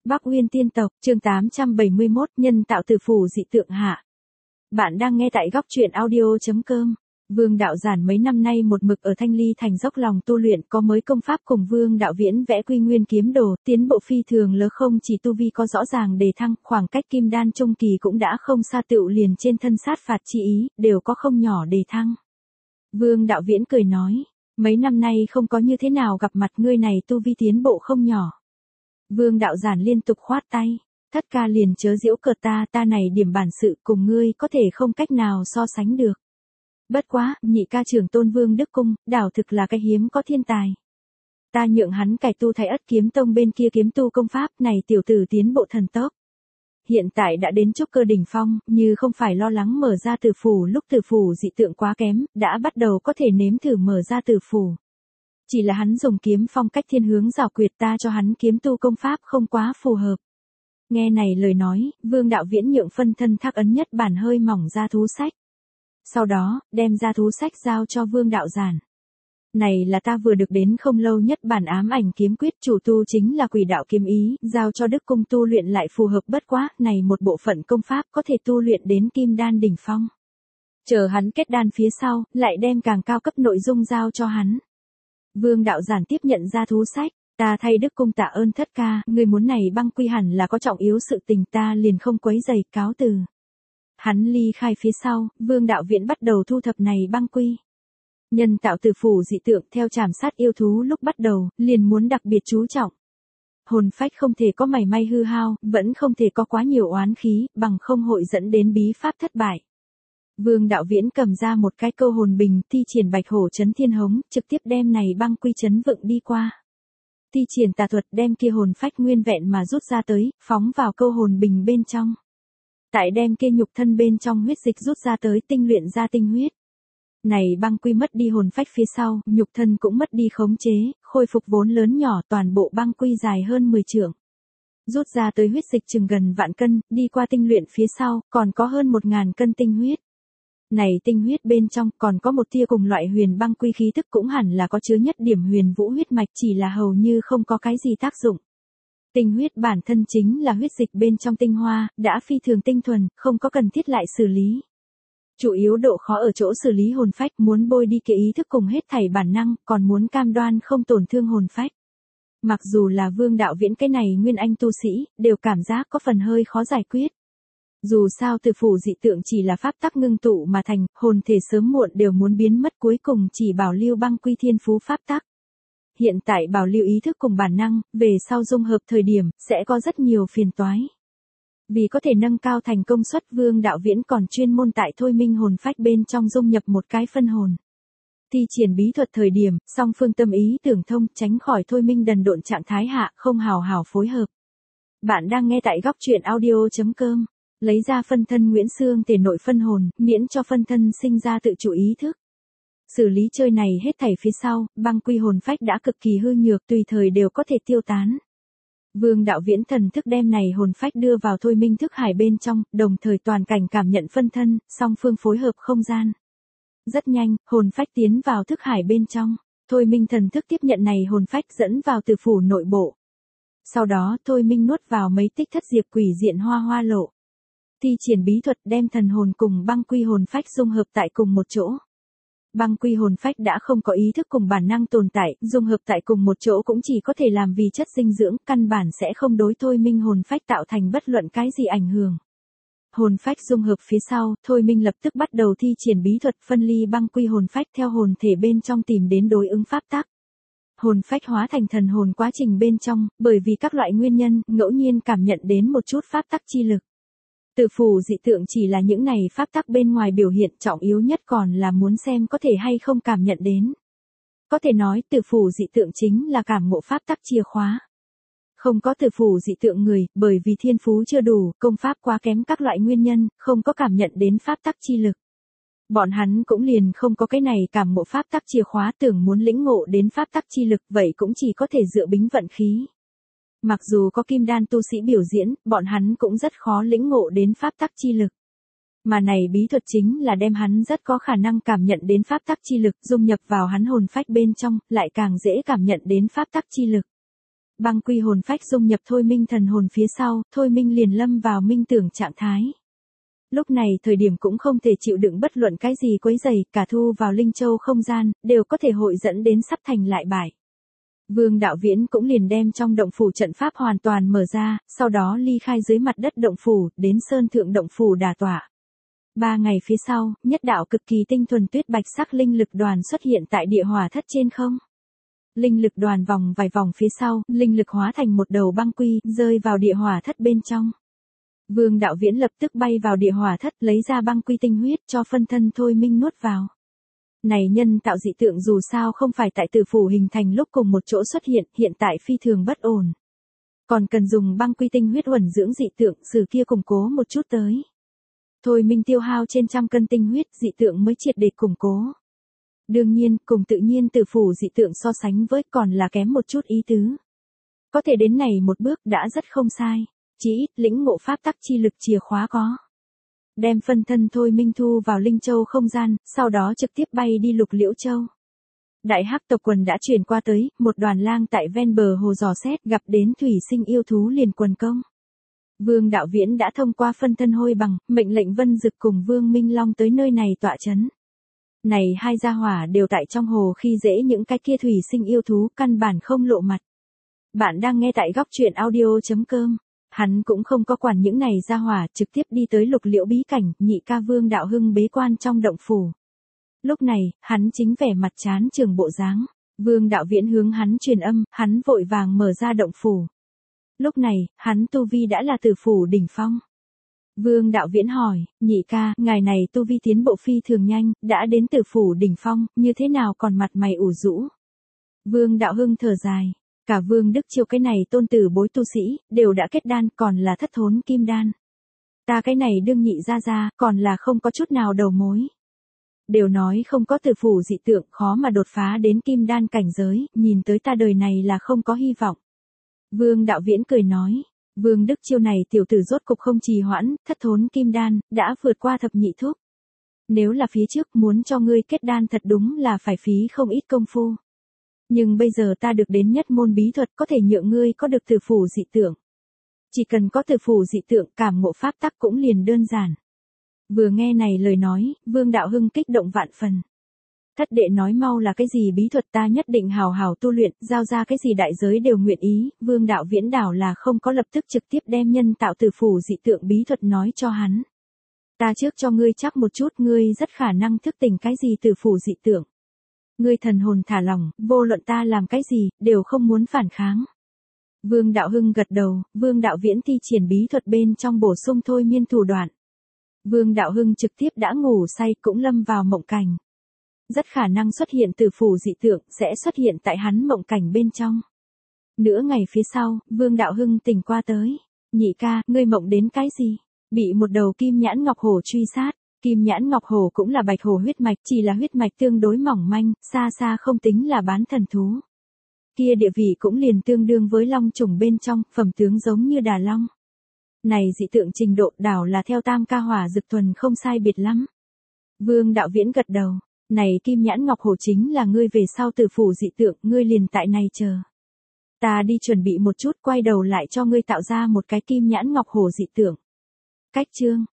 Bắc Uyên tiên tộc, chương 871, nhân tạo tử phủ dị tượng hạ. Bạn đang nghe tại góc truyện audio.com. Vương Đạo Giản mấy năm nay một mực ở Thanh Ly Thành dốc lòng tu luyện, có mới công pháp cùng Vương Đạo Viễn vẽ Quy Nguyên kiếm đồ, tiến bộ phi thường lớn, không chỉ tu vi có rõ ràng đề thăng, khoảng cách kim đan trung kỳ cũng đã không xa, tựu liền trên thân sát phạt chi ý, đều có không nhỏ đề thăng. Vương Đạo Viễn cười nói, mấy năm nay không có như thế nào gặp mặt, ngươi này tu vi tiến bộ không nhỏ. Vương Đạo Giản liên tục khoát tay, thất ca liền chớ giễu cợt ta này điểm bản sự cùng ngươi có thể không cách nào so sánh được. Bất quá, nhị ca trưởng tôn Vương Đức Cung, đảo thực là cái hiếm có thiên tài. Ta nhượng hắn cải tu Thái Ất kiếm tông bên kia kiếm tu công pháp, này tiểu tử tiến bộ thần tốc. Hiện tại đã đến trúc cơ đỉnh phong, như không phải lo lắng mở ra tử phủ lúc tử phủ dị tượng quá kém, đã bắt đầu có thể nếm thử mở ra tử phủ. Chỉ là hắn dùng kiếm phong cách thiên hướng rào quyệt, ta cho hắn kiếm tu công pháp không quá phù hợp. Nghe này lời nói, Vương Đạo Viễn nhượng phân thân thác ấn nhất bản hơi mỏng ra thú sách. Sau đó, đem ra thú sách giao cho Vương Đạo Giản. Này là ta vừa được đến không lâu nhất bản ám ảnh kiếm quyết, chủ tu chính là quỷ đạo kiếm ý, giao cho Đức Cung tu luyện lại phù hợp, bất quá, này một bộ phận công pháp có thể tu luyện đến kim đan đỉnh phong. Chờ hắn kết đan phía sau, lại đem càng cao cấp nội dung giao cho hắn. Vương Đạo Giản tiếp nhận ra thú sách, ta thay Đức Cung tạ ơn thất ca, người muốn này băng quy hẳn là có trọng yếu sự tình, ta liền không quấy rầy, cáo từ. Hắn ly khai phía sau, Vương Đạo Viễn bắt đầu thu thập này băng quy. Nhân tạo tử phủ dị tượng theo trảm sát yêu thú lúc bắt đầu, liền muốn đặc biệt chú trọng. Hồn phách không thể có mảy may hư hao, vẫn không thể có quá nhiều oán khí, bằng không hội dẫn đến bí pháp thất bại. Vương Đạo Viễn cầm ra một cái câu hồn bình, thi triển bạch hổ chấn thiên hống, trực tiếp đem này băng quy chấn vựng đi qua. Thi triển tà thuật đem kia hồn phách nguyên vẹn mà rút ra tới, phóng vào câu hồn bình bên trong. Tại đem kia nhục thân bên trong huyết dịch rút ra tới, tinh luyện ra tinh huyết. Này băng quy mất đi hồn phách phía sau, nhục thân cũng mất đi khống chế, khôi phục vốn lớn nhỏ, toàn bộ băng quy dài hơn 10 trượng. Rút ra tới huyết dịch chừng gần vạn cân, đi qua tinh luyện phía sau, còn có hơn 1000 cân tinh huyết. Này tinh huyết bên trong còn có một tia cùng loại huyền băng quy khí tức, cũng hẳn là có chứa nhất điểm huyền vũ huyết mạch, chỉ là hầu như không có cái gì tác dụng. Tinh huyết bản thân chính là huyết dịch bên trong tinh hoa, đã phi thường tinh thuần, không có cần thiết lại xử lý. Chủ yếu độ khó ở chỗ xử lý hồn phách, muốn bôi đi cái ý thức cùng hết thảy bản năng, còn muốn cam đoan không tổn thương hồn phách. Mặc dù là Vương Đạo Viễn cái này nguyên anh tu sĩ, đều cảm giác có phần hơi khó giải quyết. Dù sao tử phủ dị tượng chỉ là pháp tắc ngưng tụ mà thành, hồn thể sớm muộn đều muốn biến mất, cuối cùng chỉ bảo lưu băng quy thiên phú pháp tắc. Hiện tại bảo lưu ý thức cùng bản năng, về sau dung hợp thời điểm, sẽ có rất nhiều phiền toái. Vì có thể nâng cao thành công suất, Vương Đạo Viễn còn chuyên môn tại thôi minh hồn phách bên trong dung nhập một cái phân hồn. Thi triển bí thuật thời điểm, song phương tâm ý tưởng thông, tránh khỏi thôi minh đần độn trạng thái hạ, không hào hào phối hợp. Bạn đang nghe tại góc truyện audio.com. Lấy ra phân thân Nguyễn Xương thể nội phân hồn, miễn cho phân thân sinh ra tự chủ ý thức. Xử lý chơi này hết thảy phía sau, băng quy hồn phách đã cực kỳ hư nhược, tùy thời đều có thể tiêu tán. Vương Đạo Viễn thần thức đem này hồn phách đưa vào thôi minh thức hải bên trong, đồng thời toàn cảnh cảm nhận phân thân, song phương phối hợp không gian. Rất nhanh, hồn phách tiến vào thức hải bên trong, thôi minh thần thức tiếp nhận này hồn phách dẫn vào tử phủ nội bộ. Sau đó thôi minh nuốt vào mấy tích thất diệp quỷ diện hoa lộ. Thi triển bí thuật đem thần hồn cùng băng quy hồn phách dung hợp tại cùng một chỗ. Băng quy hồn phách đã không có ý thức cùng bản năng tồn tại, dung hợp tại cùng một chỗ cũng chỉ có thể làm vì chất dinh dưỡng, căn bản sẽ không đối thôi minh hồn phách tạo thành bất luận cái gì ảnh hưởng. Hồn phách dung hợp phía sau, thôi minh lập tức bắt đầu thi triển bí thuật phân ly băng quy hồn phách theo hồn thể bên trong tìm đến đối ứng pháp tắc. Hồn phách hóa thành thần hồn quá trình bên trong, bởi vì các loại nguyên nhân, ngẫu nhiên cảm nhận đến một chút pháp tắc chi lực. Tử phủ dị tượng chỉ là những này pháp tắc bên ngoài biểu hiện, trọng yếu nhất còn là muốn xem có thể hay không cảm nhận đến. Có thể nói tử phủ dị tượng chính là cảm ngộ pháp tắc chìa khóa. Không có tử phủ dị tượng người, bởi vì thiên phú chưa đủ, công pháp quá kém các loại nguyên nhân, không có cảm nhận đến pháp tắc chi lực. Bọn hắn cũng liền không có cái này cảm ngộ pháp tắc chìa khóa, tưởng muốn lĩnh ngộ đến pháp tắc chi lực, vậy cũng chỉ có thể dựa bính vận khí. Mặc dù có kim đan tu sĩ biểu diễn, bọn hắn cũng rất khó lĩnh ngộ đến pháp tắc chi lực. Mà này bí thuật chính là đem hắn rất có khả năng cảm nhận đến pháp tắc chi lực, dung nhập vào hắn hồn phách bên trong, lại càng dễ cảm nhận đến pháp tắc chi lực. Băng quy hồn phách dung nhập thôi minh thần hồn phía sau, thôi minh liền lâm vào minh tưởng trạng thái. Lúc này thời điểm cũng không thể chịu đựng bất luận cái gì quấy rầy, cả thu vào linh châu không gian, đều có thể hội dẫn đến sắp thành lại bại. Vương Đạo Viễn cũng liền đem trong động phủ trận pháp hoàn toàn mở ra, sau đó ly khai dưới mặt đất động phủ, đến sơn thượng động phủ đả tọa. 3 ngày phía sau, nhất đạo cực kỳ tinh thuần tuyết bạch sắc linh lực đoàn xuất hiện tại địa hỏa thất trên không. Linh lực đoàn vòng vài vòng phía sau, linh lực hóa thành một đầu băng quy, rơi vào địa hỏa thất bên trong. Vương Đạo Viễn lập tức bay vào địa hỏa thất, lấy ra băng quy tinh huyết cho phân thân thôi minh nuốt vào. Này nhân tạo dị tượng dù sao không phải tại tử phủ hình thành lúc cùng một chỗ xuất hiện, hiện tại phi thường bất ổn. Còn cần dùng băng quy tinh huyết uẩn dưỡng dị tượng, sử kia củng cố một chút tới. Thôi minh tiêu hao trên trăm cân tinh huyết, dị tượng mới triệt để củng cố. Đương nhiên, cùng tự nhiên tử phủ dị tượng so sánh với còn là kém một chút ý tứ. Có thể đến này một bước đã rất không sai, chỉ ít lĩnh ngộ pháp tắc chi lực chìa khóa có. Đem phân thân thôi minh thu vào linh châu không gian, sau đó trực tiếp bay đi Lục Liễu Châu. Đại hắc tộc quần đã chuyển qua tới, một đoàn lang tại ven bờ hồ dò xét gặp đến thủy sinh yêu thú liền quần công. Vương Đạo Viễn đã thông qua phân thân hôi bằng, mệnh lệnh Vân Dực cùng Vương Minh Long tới nơi này tọa chấn. Này hai gia hỏa đều tại trong hồ khi dễ những cái kia thủy sinh yêu thú căn bản không lộ mặt. Bạn đang nghe tại góc truyện audio.com. Hắn cũng không có quản những này gia hỏa, trực tiếp đi tới Lục Liễu bí cảnh, nhị ca Vương Đạo Hưng bế quan trong động phủ. Lúc này, hắn chính vẻ mặt chán trường bộ dáng. Vương Đạo Viễn hướng hắn truyền âm, hắn vội vàng mở ra động phủ. Lúc này, hắn tu vi đã là tử phủ đỉnh phong. Vương Đạo Viễn hỏi, nhị ca, ngài này tu vi tiến bộ phi thường nhanh, đã đến tử phủ đỉnh phong, như thế nào còn mặt mày ủ rũ? Vương Đạo Hưng thở dài, cả Vương Đức Chiêu cái này tôn tử bối tu sĩ, đều đã kết đan còn là thất thốn kim đan. Ta cái này đương nhị ra, còn là không có chút nào đầu mối. Đều nói không có tử phủ dị tượng khó mà đột phá đến kim đan cảnh giới, nhìn tới ta đời này là không có hy vọng. Vương Đạo Viễn cười nói, Vương Đức Chiêu này tiểu tử rốt cục không trì hoãn, thất thốn kim đan, đã vượt qua thập nhị thúc. Nếu là phía trước muốn cho ngươi kết đan thật đúng là phải phí không ít công phu. Nhưng bây giờ ta được đến nhất môn bí thuật có thể nhượng ngươi có được tử phủ dị tượng. Chỉ cần có tử phủ dị tượng cảm ngộ pháp tắc cũng liền đơn giản. Vừa nghe này lời nói, Vương Đạo Hưng kích động vạn phần. Thất đệ nói mau là cái gì bí thuật ta nhất định hào hào tu luyện, giao ra cái gì đại giới đều nguyện ý, Vương Đạo Viễn đảo là không có lập tức trực tiếp đem nhân tạo tử phủ dị tượng bí thuật nói cho hắn. Ta trước cho ngươi chắc một chút, ngươi rất khả năng thức tỉnh cái gì tử phủ dị tượng. Ngươi thần hồn thả lỏng, vô luận ta làm cái gì, đều không muốn phản kháng. Vương Đạo Hưng gật đầu, Vương Đạo Viễn thi triển bí thuật bên trong bổ sung thôi miên thủ đoạn. Vương Đạo Hưng trực tiếp đã ngủ say cũng lâm vào mộng cảnh. Rất khả năng xuất hiện tử phủ dị tượng sẽ xuất hiện tại hắn mộng cảnh bên trong. Nửa ngày phía sau, Vương Đạo Hưng tỉnh qua tới. Nhị ca, ngươi mộng đến cái gì? Bị một đầu kim nhãn ngọc hổ truy sát. Kim nhãn ngọc hổ cũng là bạch hổ huyết mạch, chỉ là huyết mạch tương đối mỏng manh, xa xa không tính là bán thần thú. Kia địa vị cũng liền tương đương với long trùng bên trong, phẩm tướng giống như đà long. Này dị tượng trình độ đảo là theo tam ca hỏa dực thuần không sai biệt lắm. Vương Đạo Viễn gật đầu. Này kim nhãn ngọc hổ chính là ngươi về sau tử phủ dị tượng, ngươi liền tại này chờ. Ta đi chuẩn bị một chút, quay đầu lại cho ngươi tạo ra một cái kim nhãn ngọc hổ dị tượng. Cách chương